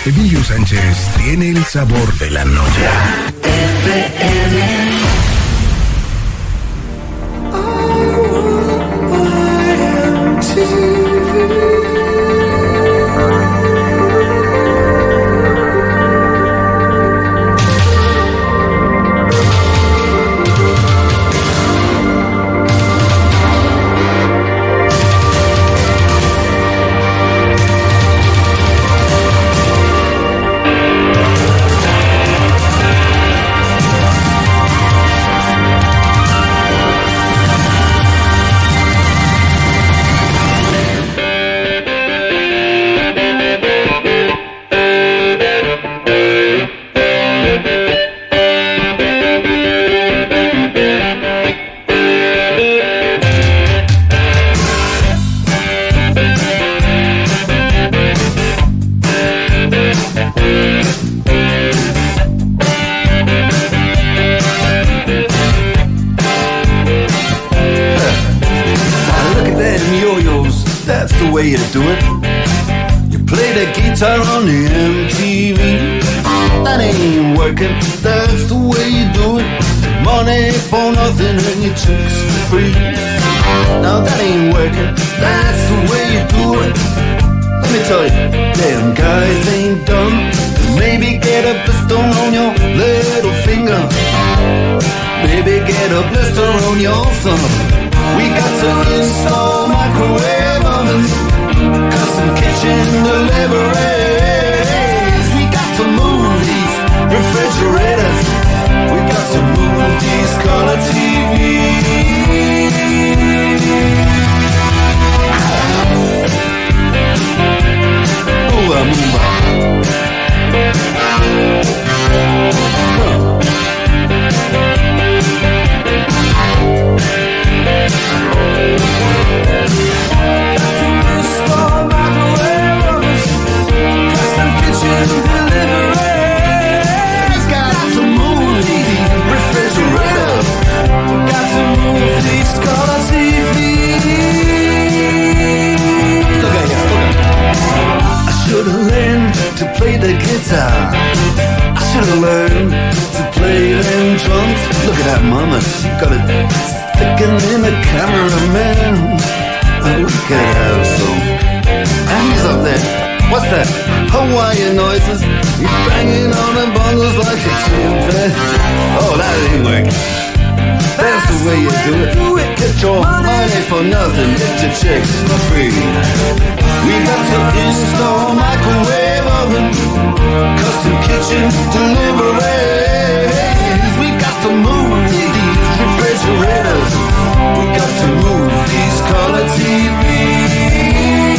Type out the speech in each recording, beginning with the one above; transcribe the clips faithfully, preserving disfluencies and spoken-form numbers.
Emilio Sánchez tiene el sabor de la noche. F M. On the M T V, that ain't working, that's the way you do it. Money for nothing and your chicks for free. Now that ain't working, that's the way you do it. Let me tell you, damn guys ain't dumb. Maybe get a blister on your little finger. Maybe get a blister on your thumb. We got to install microwave ovens, custom kitchen deliveries. We got to move these refrigerators. We got to move these color T Vs. Move on, move on. To play the guitar, I should've learned to play them drums. Look at that mama, she got it sticking in the cameraman. Oh, we could have some hands up there. What's that? Hawaiian noises. He's banging on the bongos like a chimpanzee. Oh, that ain't working. That's the way you do it. Get your money for nothing, get your chicks for free. We got to install microwave oven, custom kitchen deliveries. We got to move these refrigerators. We got to move these color T Vs.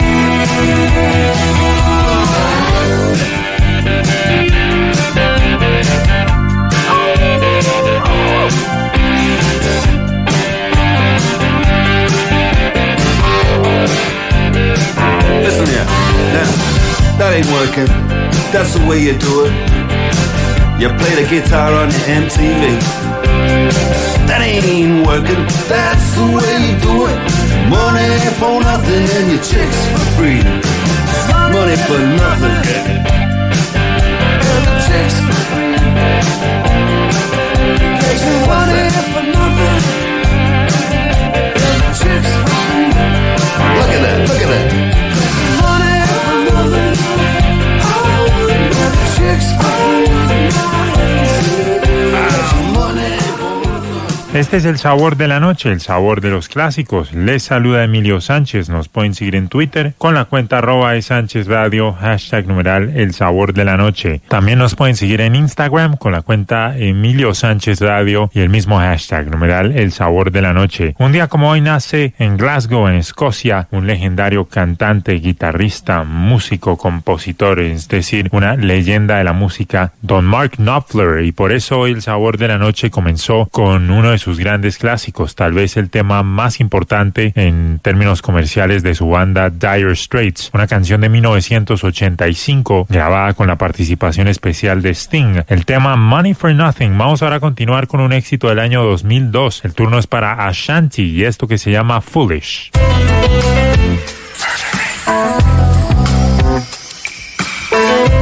Listen here, now, that ain't working. That's the way you do it. You play the guitar on your M T V. That ain't working. That's the way you do it. Money for nothing and your chicks for free. Money for nothing and your chicks for free. Money for nothing and your chicks for free. Look at that, look at that. Este es el sabor de la noche, el sabor de los clásicos. Les saluda Emilio Sánchez. Nos pueden seguir en Twitter con la cuenta arroba de Sánchez Radio, hashtag numeral el sabor de la noche. También nos pueden seguir en Instagram con la cuenta Emilio Sánchez Radio y el mismo hashtag numeral el sabor de la noche. Un día como hoy nace en Glasgow, en Escocia, un legendario cantante, guitarrista, músico, compositor, es decir, una leyenda de la música, Don Mark Knopfler. Y por eso hoy el sabor de la noche comenzó con uno de sus grandes clásicos, tal vez el tema más importante en términos comerciales de su banda Dire Straits, una canción de mil novecientos ochenta y cinco grabada con la participación especial de Sting, el tema Money for Nothing. Vamos ahora a continuar con un éxito del año dos mil dos. El turno es para Ashanti y esto que se llama Foolish. Thank you.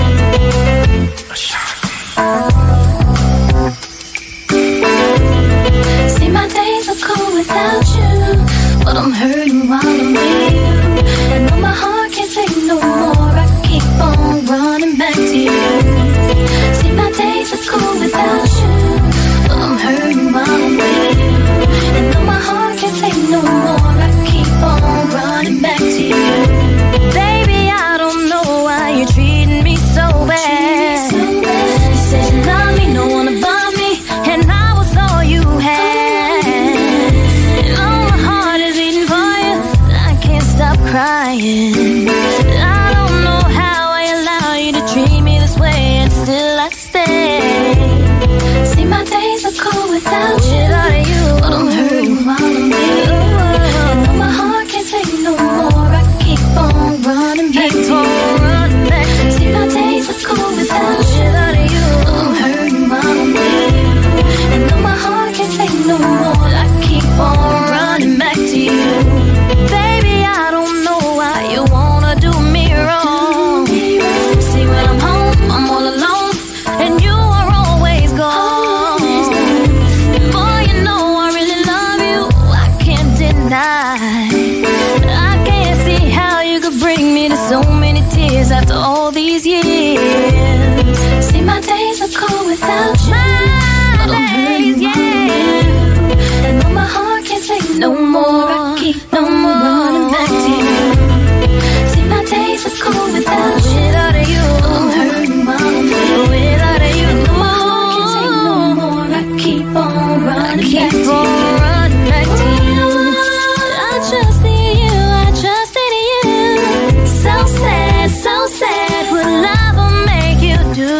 is after all these years. See, my days are cold without you. My days, yeah. And though my heart can't take no more, I keep no more running back to you. See, my days are cold without you. Without you, I'm hurting while I'm here. Without you, and though my heart can't take no more, I keep on running I back keep to on you. Running back to you. I trust in you, I trust in you. So sad, so sad, what love will make you do.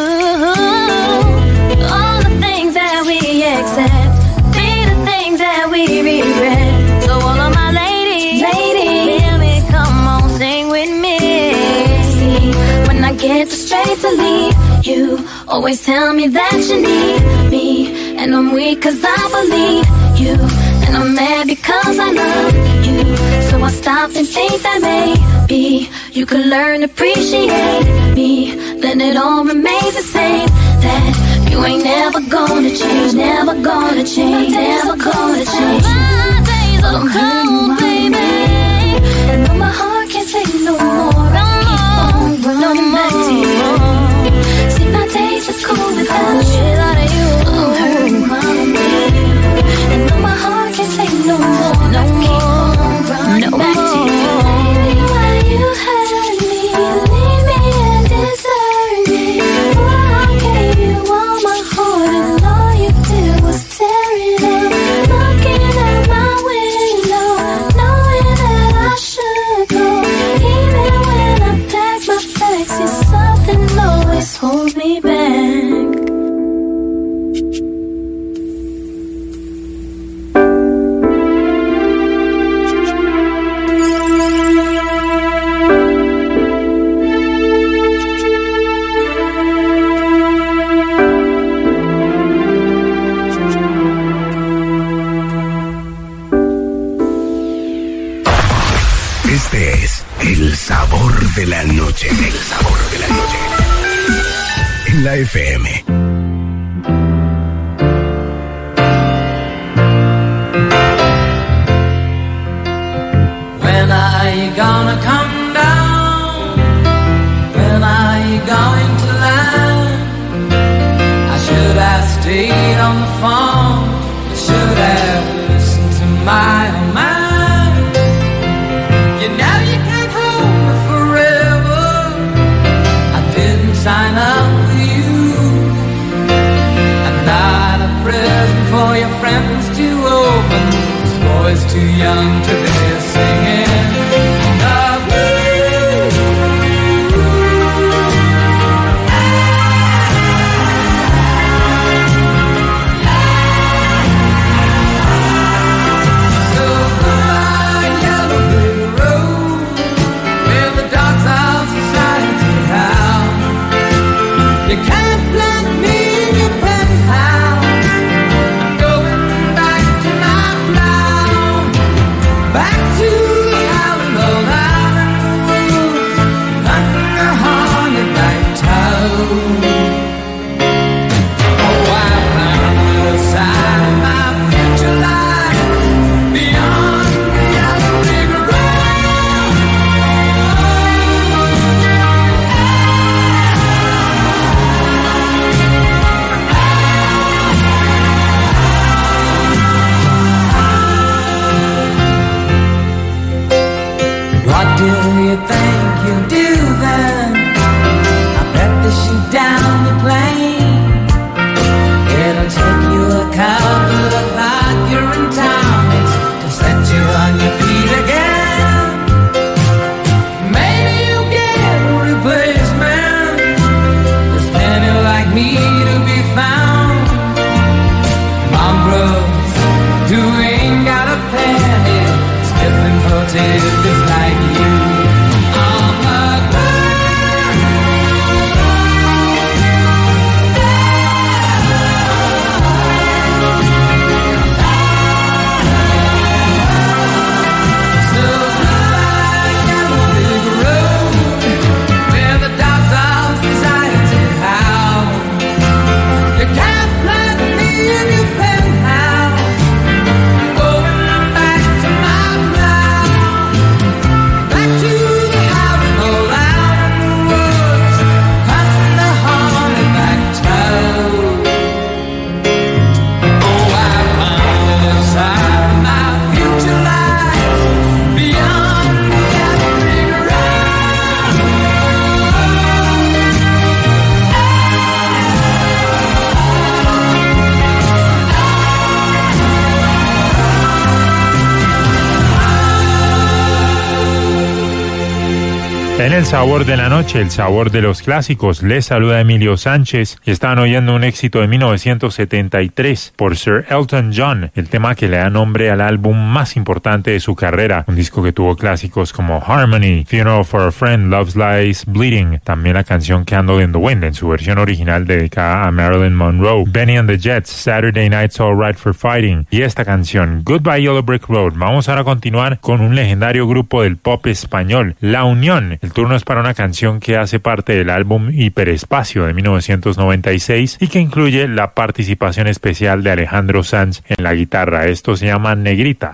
All the things that we accept, be the things that we regret. So all of my ladies, ladies, hear me, come on, sing with me. See, when I get the strength to leave, you always tell me that you need me. And I'm weak cause I believe you, and I'm mad because I love you. So I stop and think that maybe you could learn to appreciate me. Then it all remains the same, that you ain't never gonna change, never gonna change, never gonna change. My days are cold, baby, and though my heart can't take no more, I keep on running back to you. See, my days are cold without you. I'm hurting while I'm with you, and though my heart can't take no more, no more, running back to you. Baby, why you hurt me, leave me and desert me? Why I gave you all my heart and all you did was tear it up. Looking out my window, knowing that I should go. Even when I pack my bags, see something always holds me back. Este es el sabor de la noche. El sabor de la noche. En la F M. When are you gonna come down? When are you going to land? I should have stayed on the phone. I should have listened to my own mind. You know you can't hold me forever. I didn't sign up with you. el sabor de la noche, el sabor de los clásicos. Les saluda Emilio Sánchez y están oyendo un éxito de mil novecientos setenta y tres por Sir Elton John, el tema que le da nombre al álbum más importante de su carrera, un disco que tuvo clásicos como Harmony, Funeral for a Friend, Love Lies Bleeding, también la canción Candle in the Wind en su versión original dedicada a Marilyn Monroe, Benny and the Jets, Saturday Night's All Right for Fighting y esta canción Goodbye Yellow Brick Road. Vamos ahora a continuar con un legendario grupo del pop español, La Unión. El turno es para una canción que hace parte del álbum Hiperespacio de mil novecientos noventa y seis y que incluye la participación especial de Alejandro Sanz en la guitarra. Esto se llama Negrita.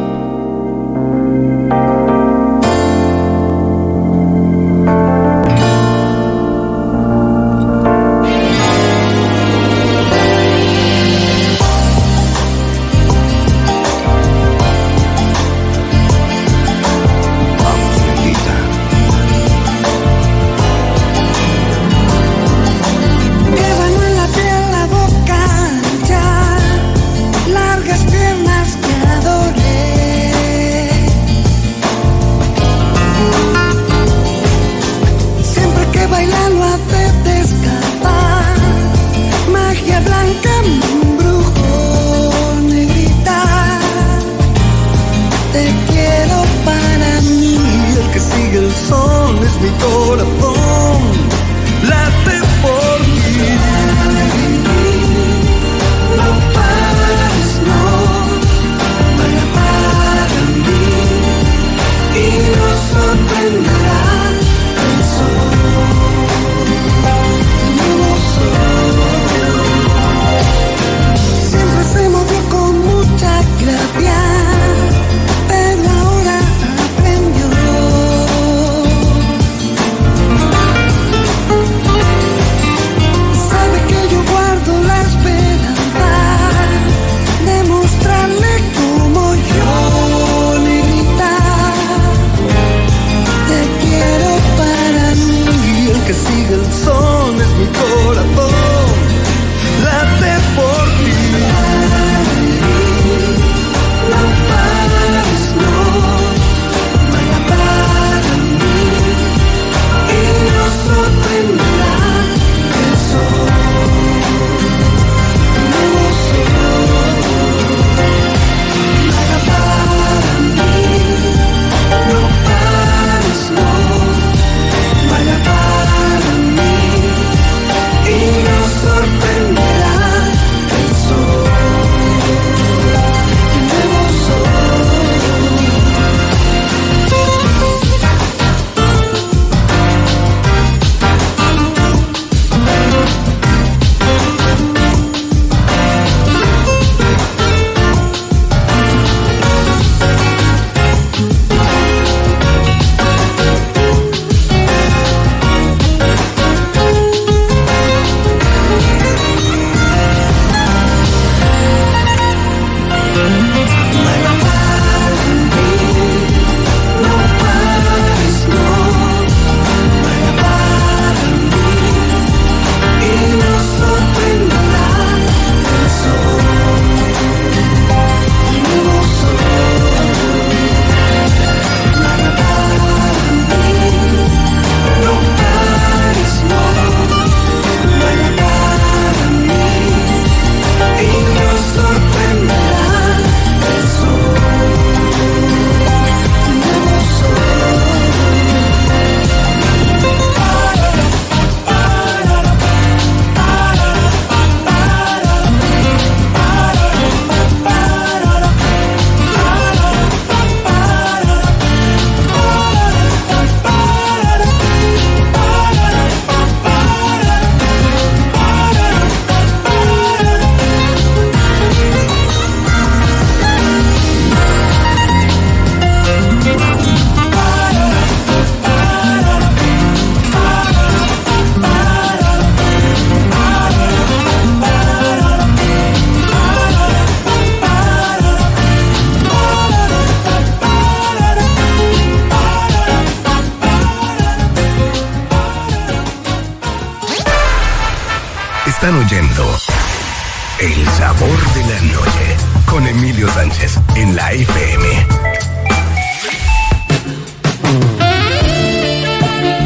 Están oyendo El Sabor de la Noche con Emilio Sánchez en la F M.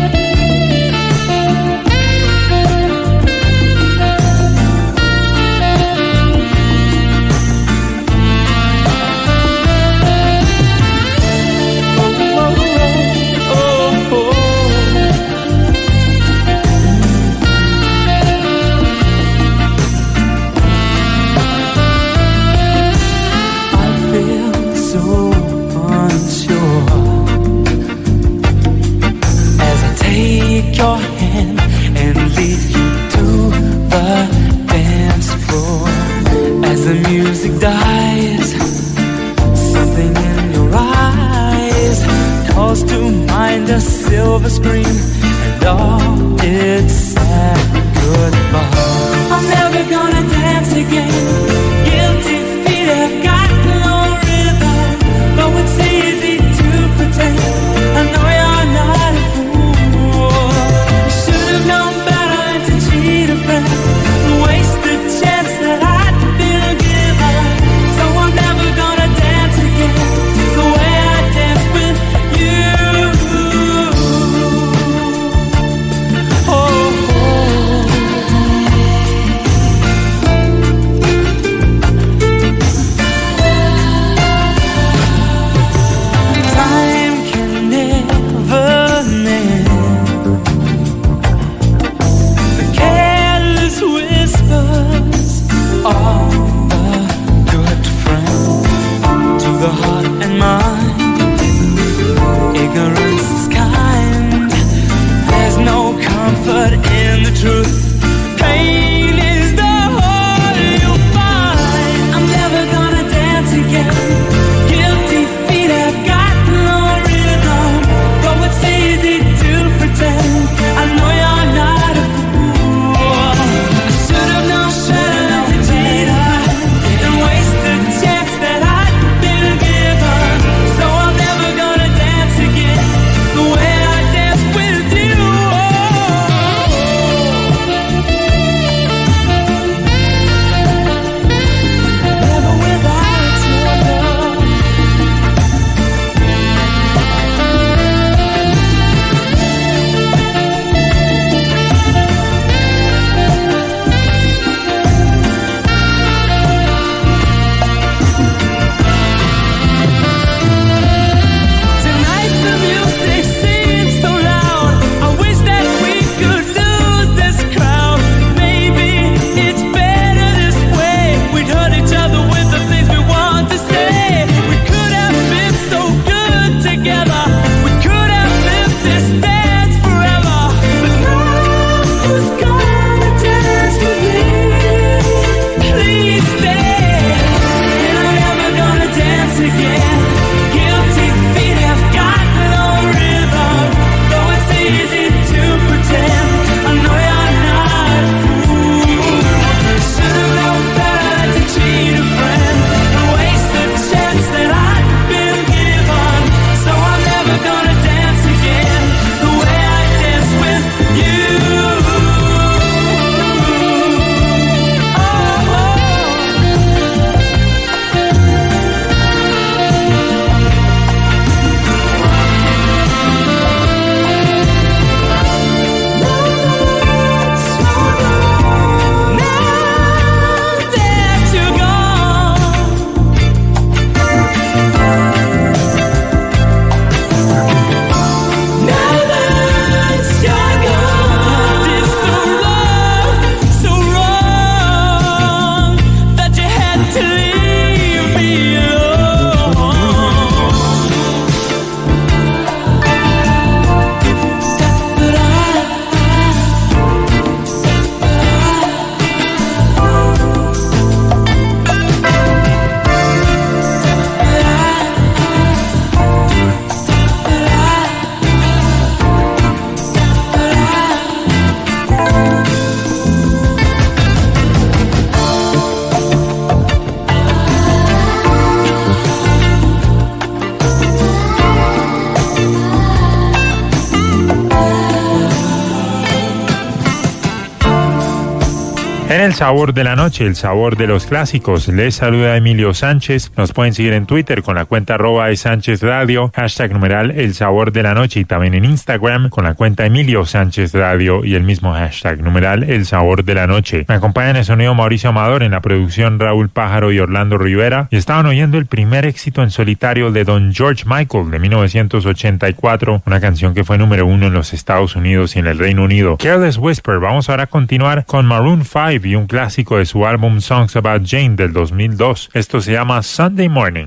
En el sabor de la noche, el sabor de los clásicos, les saluda Emilio Sánchez. Nos pueden seguir en Twitter con la cuenta arroba de Sánchez Radio, hashtag numeral el sabor de la noche, y también en Instagram con la cuenta Emilio Sánchez Radio y el mismo hashtag numeral el sabor de la noche. Me acompaña en el sonido Mauricio Amador, en la producción Raúl Pájaro y Orlando Rivera, y estaban oyendo el primer éxito en solitario de Don George Michael de mil novecientos ochenta y cuatro, una canción que fue número uno en los Estados Unidos y en el Reino Unido. Careless Whisper. Vamos ahora a continuar con Maroon five y un clásico de su álbum Songs About Jane del dos mil dos. Esto se llama Sunday Morning.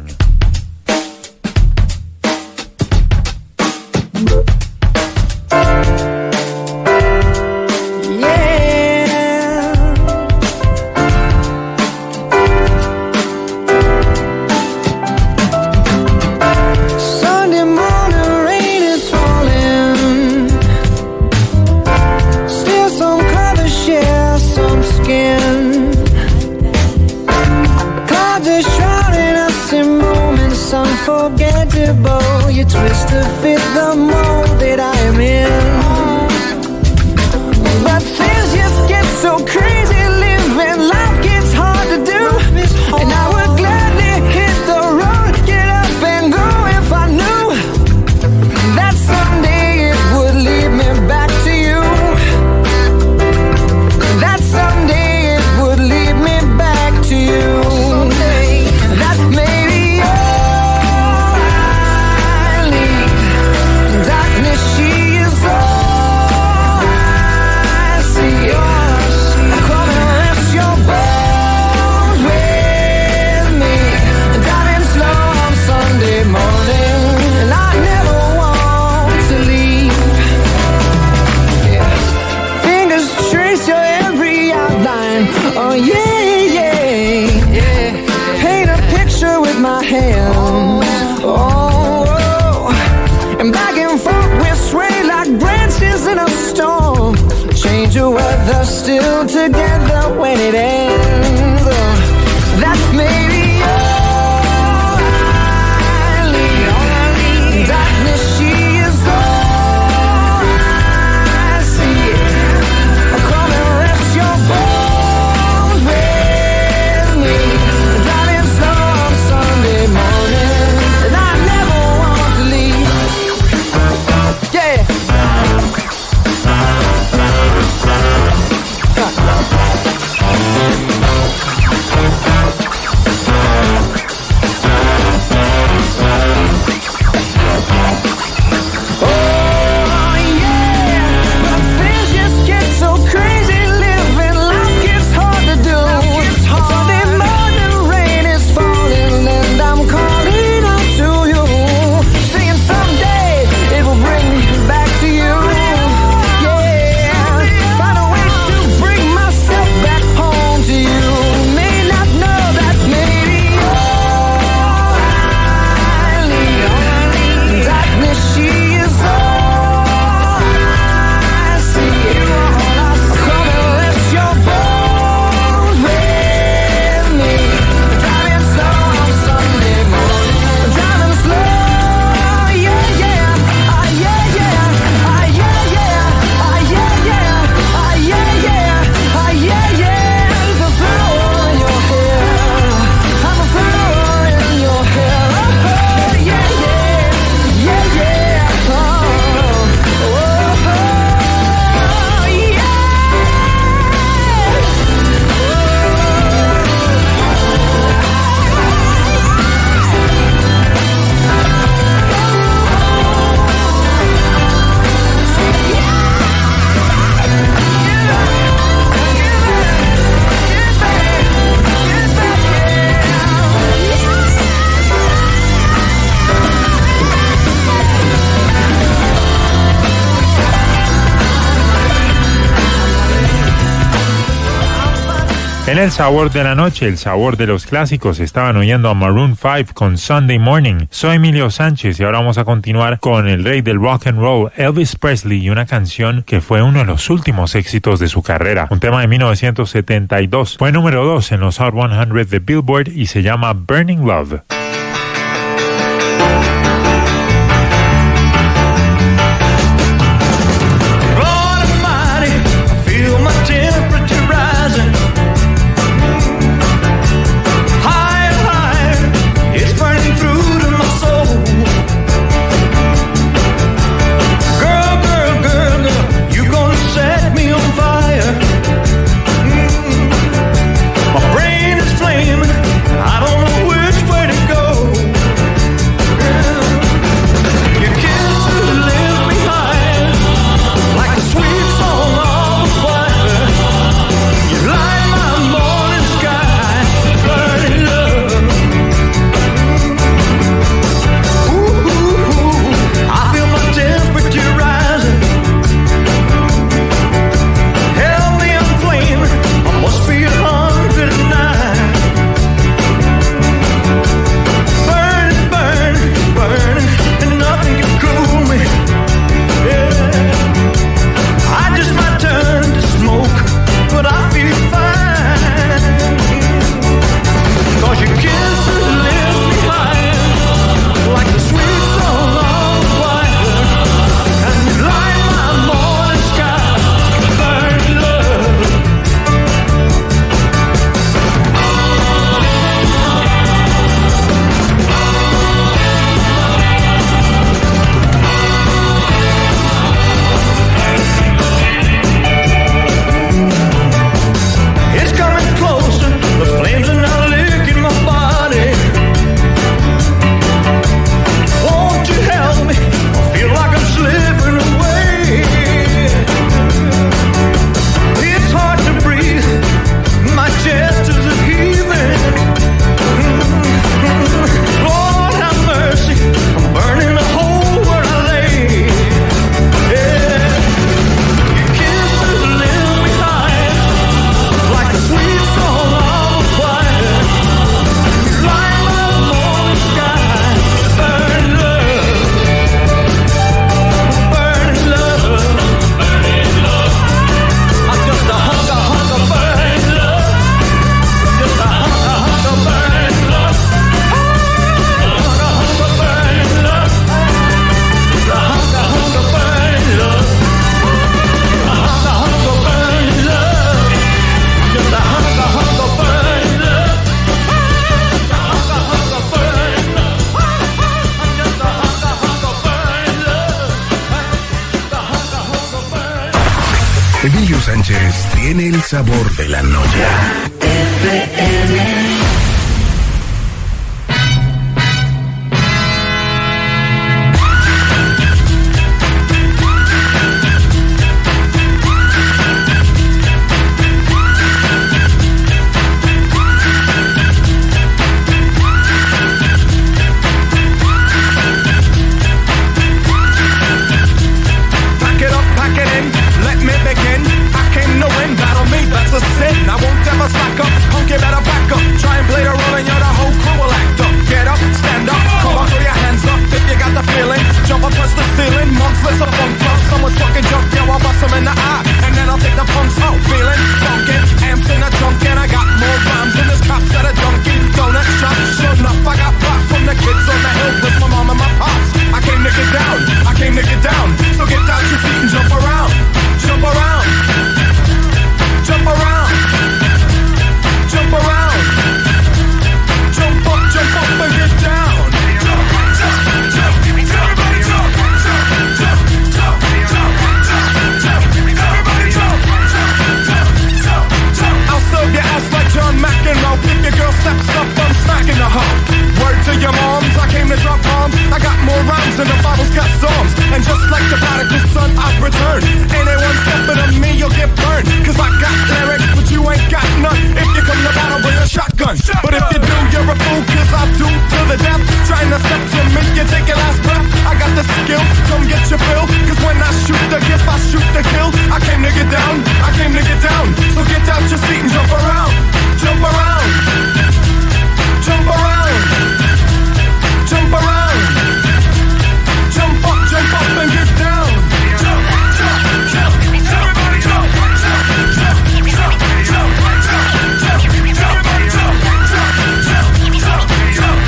Unforgettable, you twist to fit the mold that I am in. But things just get so crazy, living life gets hard to do. And I would gladly hit the road, get up and go if I knew that someday it would lead me back to you. That someday it would lead me back to you. Someday, that maybe she is all I see. Come and rest your bones with me, driving slow on Sunday morning, and I never want to leave. Yeah. Fingers trace your every outline. Oh yeah, yeah, yeah. Paint a picture with my hands. Oh, oh. And back and forth we sway like branches in a storm. Change your weather, still together when it ends. Oh, that may be all I need. Darkness, she is all I see. Come and rest your bones with me, driving slow on Sunday morning, and I never want to leave. Yeah. En el sabor de la noche, el sabor de los clásicos, estaban oyendo a Maroon five con Sunday Morning. Soy Emilio Sánchez y ahora vamos a continuar con el rey del rock and roll, Elvis Presley, y una canción que fue uno de los últimos éxitos de su carrera. Un tema de mil novecientos setenta y dos. Fue número dos en los Hot cien de Billboard y se llama Burning Love. Lord Almighty, I feel my temperature rising. Emilio Sánchez tiene el sabor de la noche. F M. I won't ever slack up, punk, you better back up. Try and play the role and you're the whole crew will act up. Get up, stand up, come on, throw your hands up if you got the feeling. Jump up, touch the ceiling, monks, let's up funk flow. Someone's fucking jump, yo, I'll bust them in the eye. And then I'll take the punks out, feeling funky. Amps in the trunk and I got more rhymes than this cops at a junkie. Donut shop, sure enough, I got pop from the kids on the hill with my mom and my pops. I came to get down, I came to get down. So get out your seat and jump around, jump around, jump around. Jump around, jump up, jump up and get down. Jump, jump, jump, everybody jump, jump, jump, jump, jump, jump, everybody jump, jump, jump, jump, jump. I'll serve your ass like John McEnroe. If your girl steps up, I'm smacking the hoe. Word to your moms, I came to drop bombs. I got more rhymes than the Bible's got psalms. And just like the prodigal son, I've returned. Anyone stepping on me, you'll get burned. Cause I got lyrics, but you ain't got none. If you come to battle, bring a shotgun. But if you do, you're a fool, cause I do to the death. Trying to step to me, you take your last breath. I got the skill, come get your fill. Cause when I shoot the gift, I shoot the kill. I came to get down, I came to get down. So get out your seat and jump around. Jump around. Jump around. Jump around. Jump up, jump up and get down. Jump, jump, jump. Everybody jump, jump, jump, jump, jump, jump, jump. Everybody jump, jump, jump, jump, jump.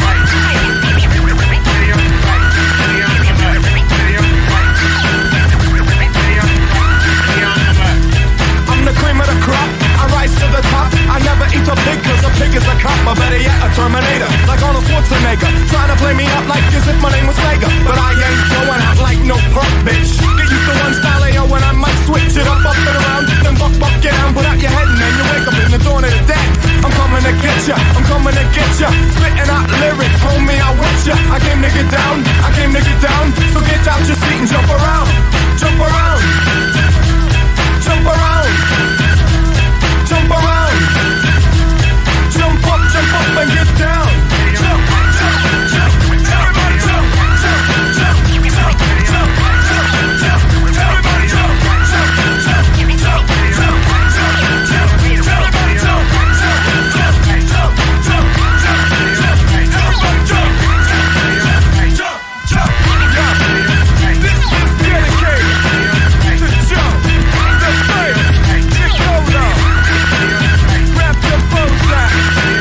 I'm the cream of the crop. I rise to the top. I never eat a pig cause a pig is a cop. Or better yet, a Terminator. Like Arnold Schwarzenegger. Trying to play me up like as if my name was Sega. But I ain't going out like no perk, bitch. Get used to one style A O when I might switch it up, up and around. Then buck, buck, get down, put out your head and then you wake up in the dawn of the dead. I'm coming to get ya, I'm coming to get ya. Spitting out lyrics, homie, I with ya. I came to get down, I came to get down. So get out your seat and jump around. Jump around. Jump around. Jump around. Jump up, jump up and get down. Jump, jump, jump. Everybody jump, jump, jump, jump, jump, jump, jump. Everybody jump, jump, jump, jump, jump, jump, jump. Everybody jump, jump, jump, jump, jump, jump, jump. Everybody jump, jump, jump, jump. This is dedicated to Joe, the player, Nicola. Grab your bows out.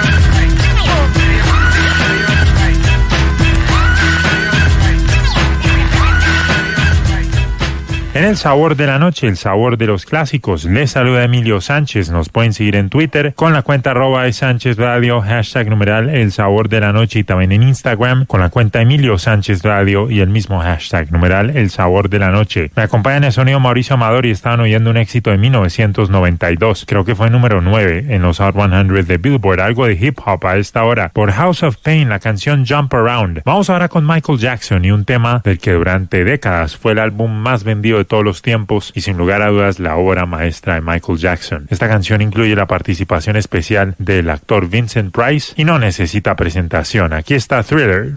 En el sabor de la noche, el sabor de los clásicos, les saluda Emilio Sánchez. Nos pueden seguir en Twitter con la cuenta arroba de Sánchez Radio, hashtag numeral el sabor de la noche, y también en Instagram con la cuenta Emilio Sánchez Radio y el mismo hashtag numeral el sabor de la noche. Me acompaña en el sonido Mauricio Amador y estaban oyendo un éxito de mil novecientos noventa y dos. Creo que fue número nueve en los Hot cien de Billboard, algo de hip hop a esta hora. Por House of Pain, la canción Jump Around. Vamos ahora con Michael Jackson y un tema del que durante décadas fue el álbum más vendido de todos los tiempos y sin lugar a dudas la obra maestra de Michael Jackson. Esta canción incluye la participación especial del actor Vincent Price y no necesita presentación. Aquí está Thriller.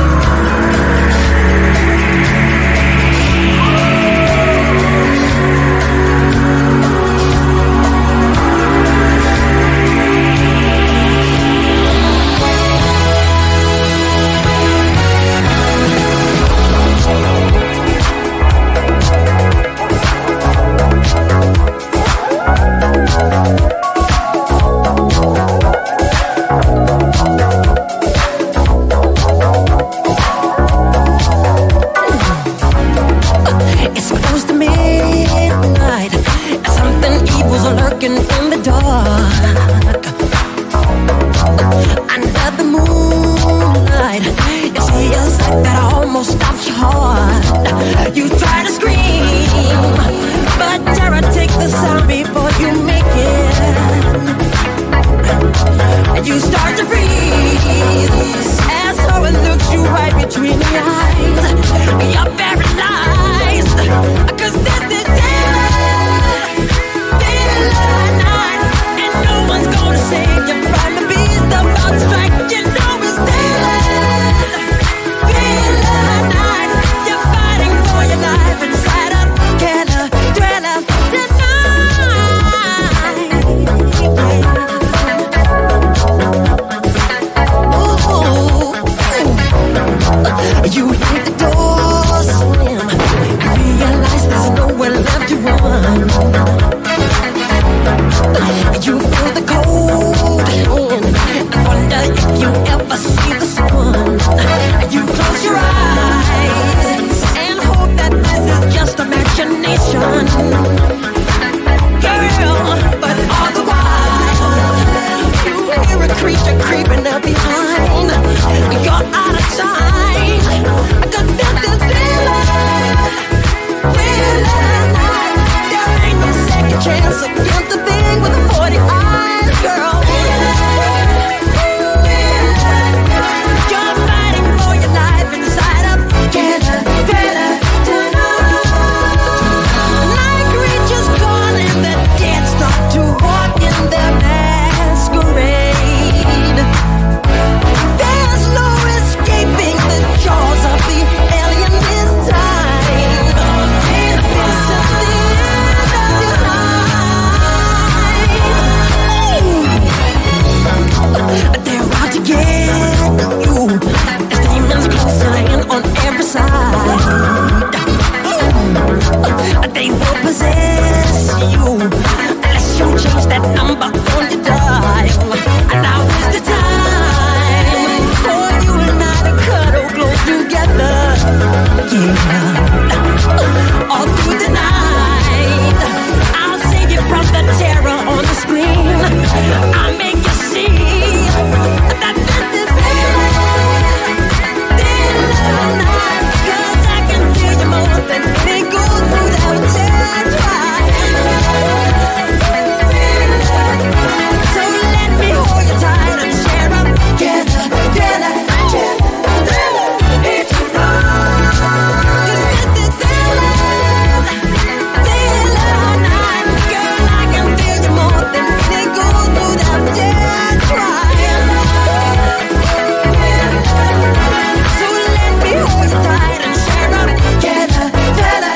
Thriller. yeah. All through the night, I'll save you from the terror on the screen. I'll make you see that this is feeling, feeling night. 'Cause I can feel you more than any gold without just trying. So let me hold you tight and share up together, together, together. It's love. 'Cause this is feeling, feeling night. Girl, I can feel you more than any gold without just trying. So let me hold you tight and share up together, together.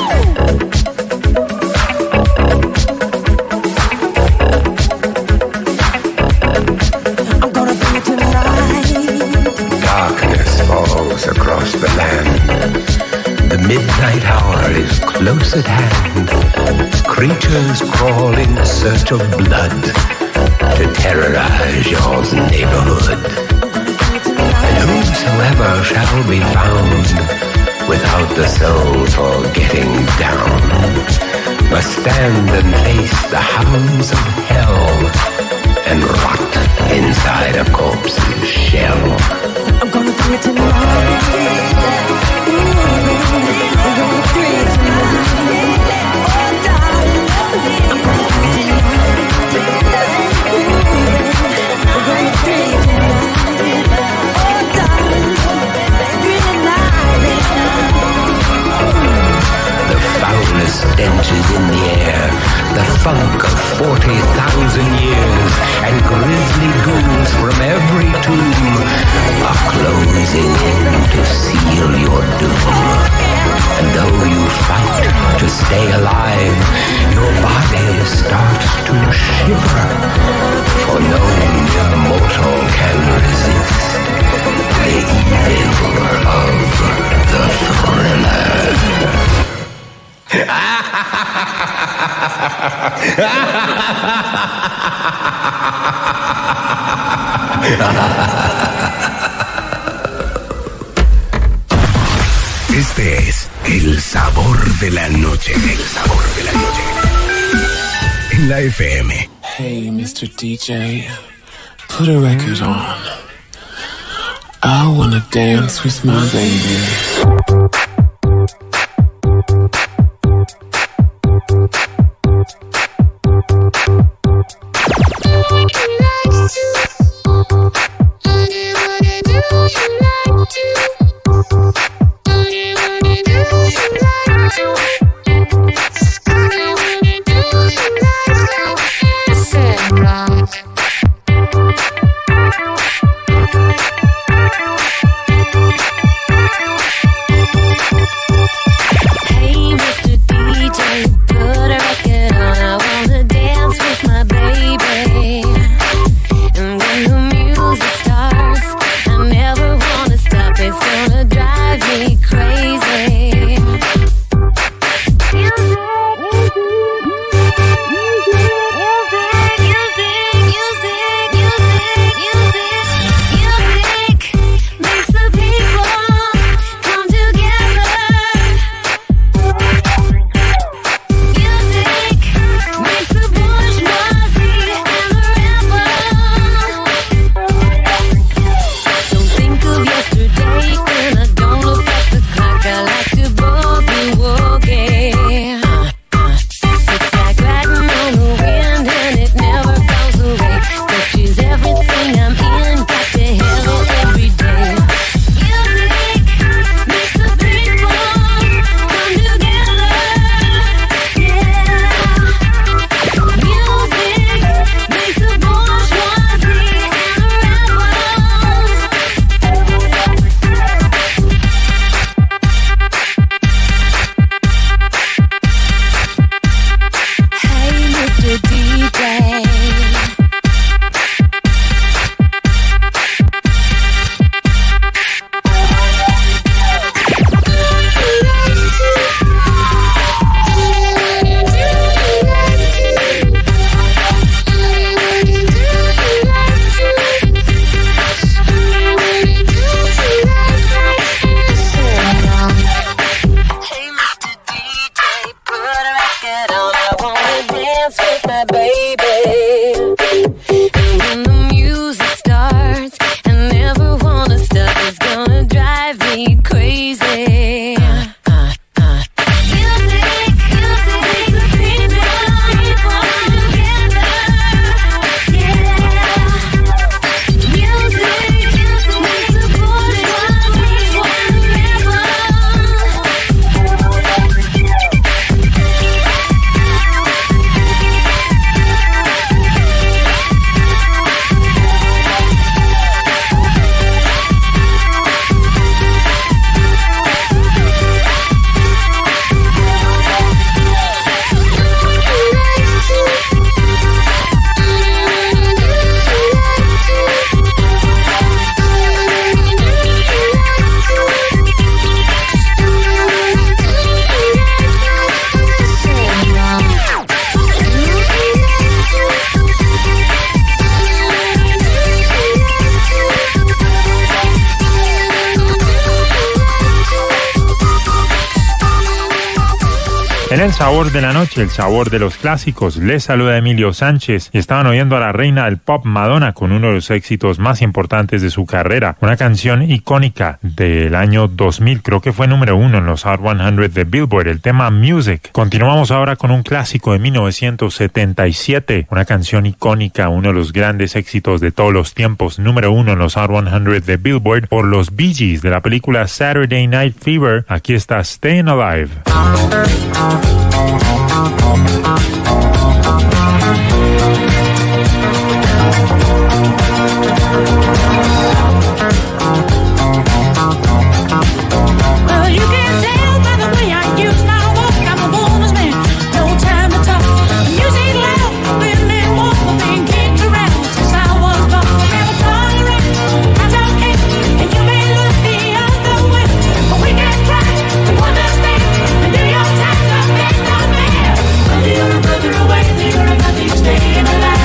I'm gonna be tonight. Darkness falls across the land. The midnight hour is close at hand. Creatures crawl in search of blood to terrorize your neighborhood. And whosoever shall be found without the soul for getting down must stand and face the hounds of hell and rot inside a corpse's shell. I'm gonna do it tonight. Ooh, I'm gonna do it tonight. Oh, darling, I'm gonna do it tonight. Ooh, I'm gonna do it tonight. Oh, darling, really nice. The foulest stench is in the air, the funk of forty thousand years, and grisly ghouls from every tomb are closing in to seal your doom. And though you fight to stay alive, your body starts to shiver, for no mortal can resist the evil of the thriller. Este es el sabor de la noche, el sabor de la noche. En la F M. Hey, Mister D J, put a record on. I wanna dance with my baby. Thank you. En el sabor de la noche, el sabor de los clásicos, les saluda Emilio Sánchez y estaban oyendo a la reina del pop Madonna con uno de los éxitos más importantes de su carrera, una canción icónica del año dos mil, creo que fue número uno en los Hot cien de Billboard, el tema Music. Continuamos ahora con un clásico de mil novecientos setenta y siete, una canción icónica, uno de los grandes éxitos de todos los tiempos, número uno en los Hot cien de Billboard por los Bee Gees de la película Saturday Night Fever. Aquí está Staying Alive. Well, you can tell by the way I use my walk, I'm a woman's man, no time to talk. The music loud, been there walk, been kicked around since I was born. Never tolerate, I don't care, and you may look the other way, but we can try to understand and do your time to make no man. Whether you're further away, you're about to staying alive.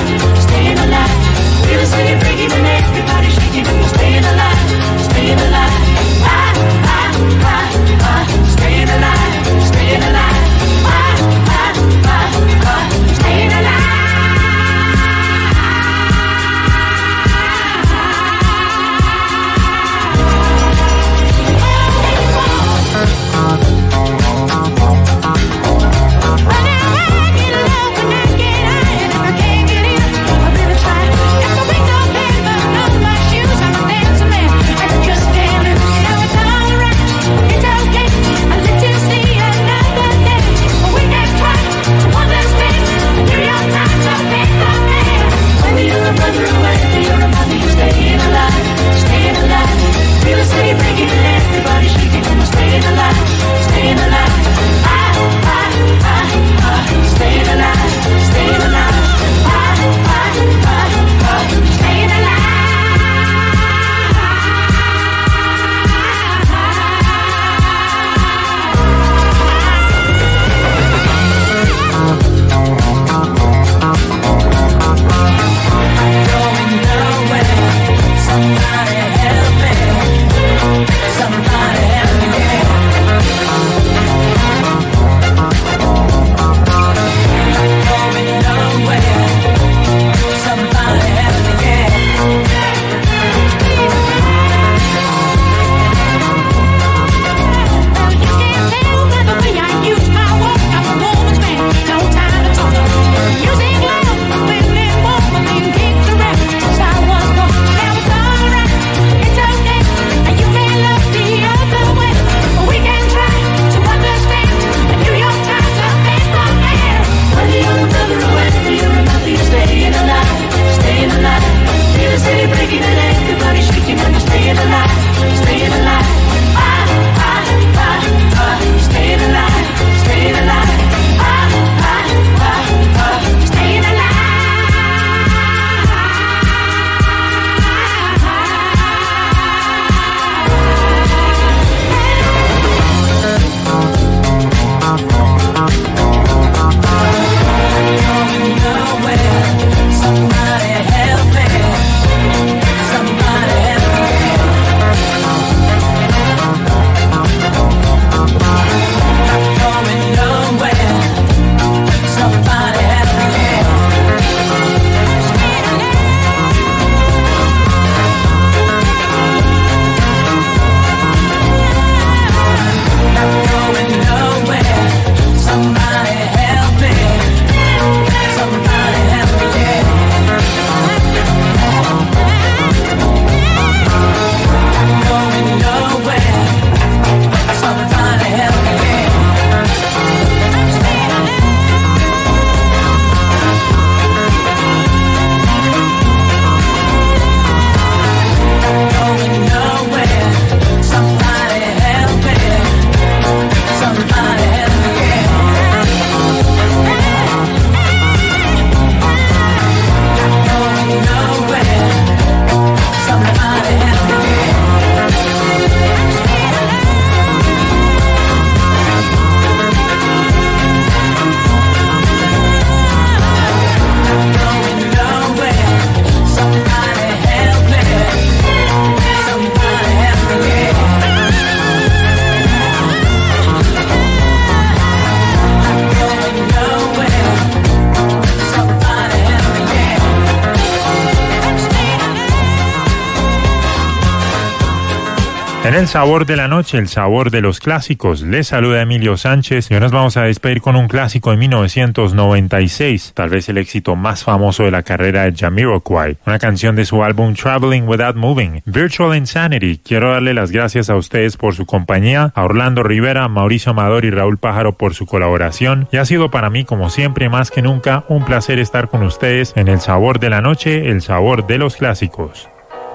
En el sabor de la noche, el sabor de los clásicos, les saluda Emilio Sánchez y hoy nos vamos a despedir con un clásico de mil novecientos noventa y seis, tal vez el éxito más famoso de la carrera de Jamiroquai, una canción de su álbum Traveling Without Moving, Virtual Insanity. Quiero darle las gracias a ustedes por su compañía, a Orlando Rivera, Mauricio Amador y Raúl Pájaro por su colaboración, y ha sido para mí, como siempre, más que nunca, un placer estar con ustedes en el sabor de la noche, el sabor de los clásicos.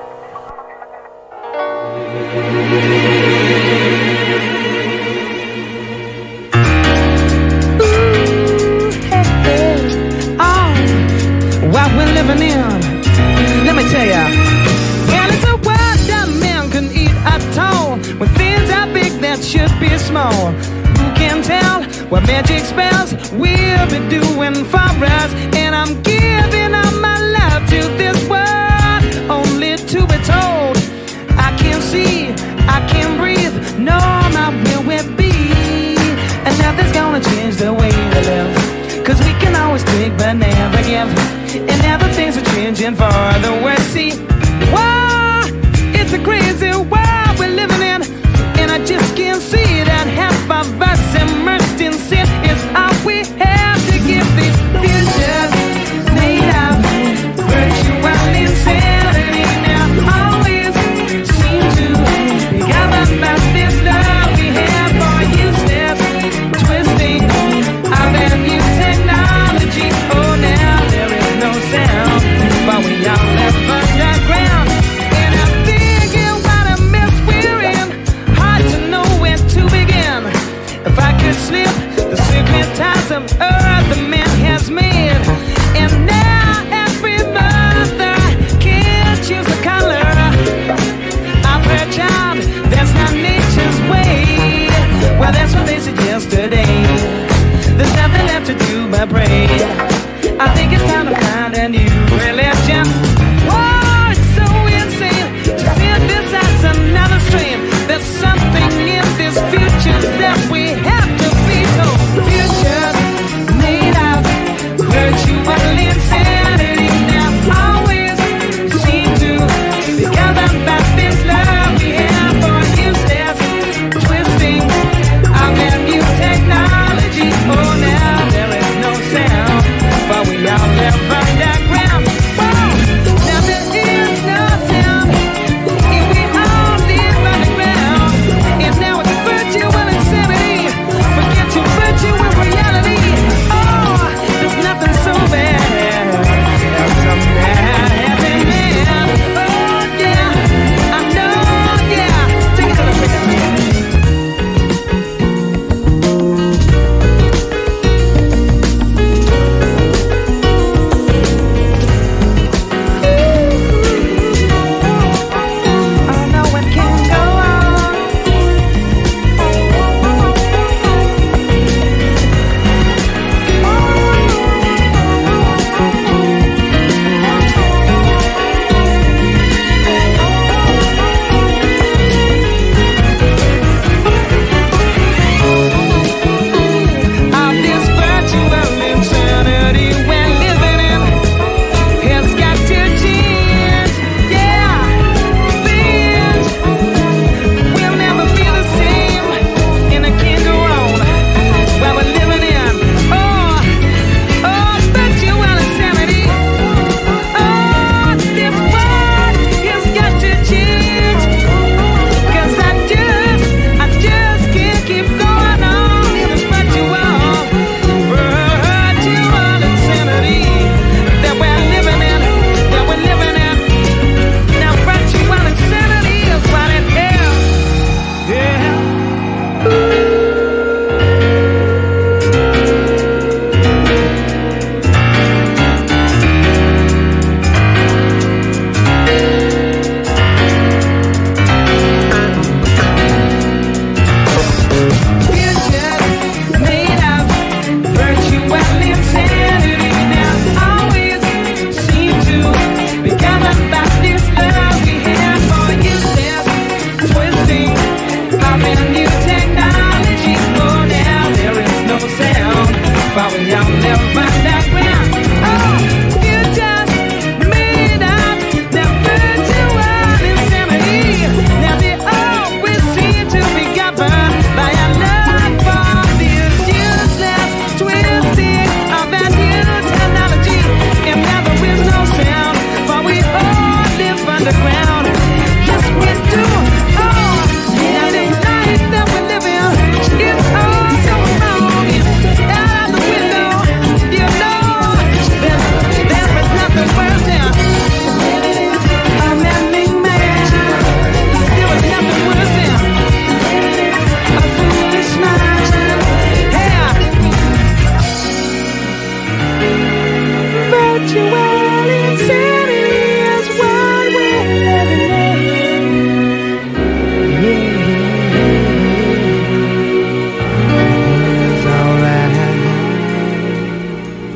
What we're living in, let me tell ya. Well, it's a world that man can eat at all. When things are big that should be small. Who can tell what magic spells we'll be doing for us? And I'm giving up my life to this world, only to be told I can't see, I can't breathe, no, not where we'll be. And nothing's gonna change the way we live, 'cause we can always take but never give. And now the things are changing for the worse. See,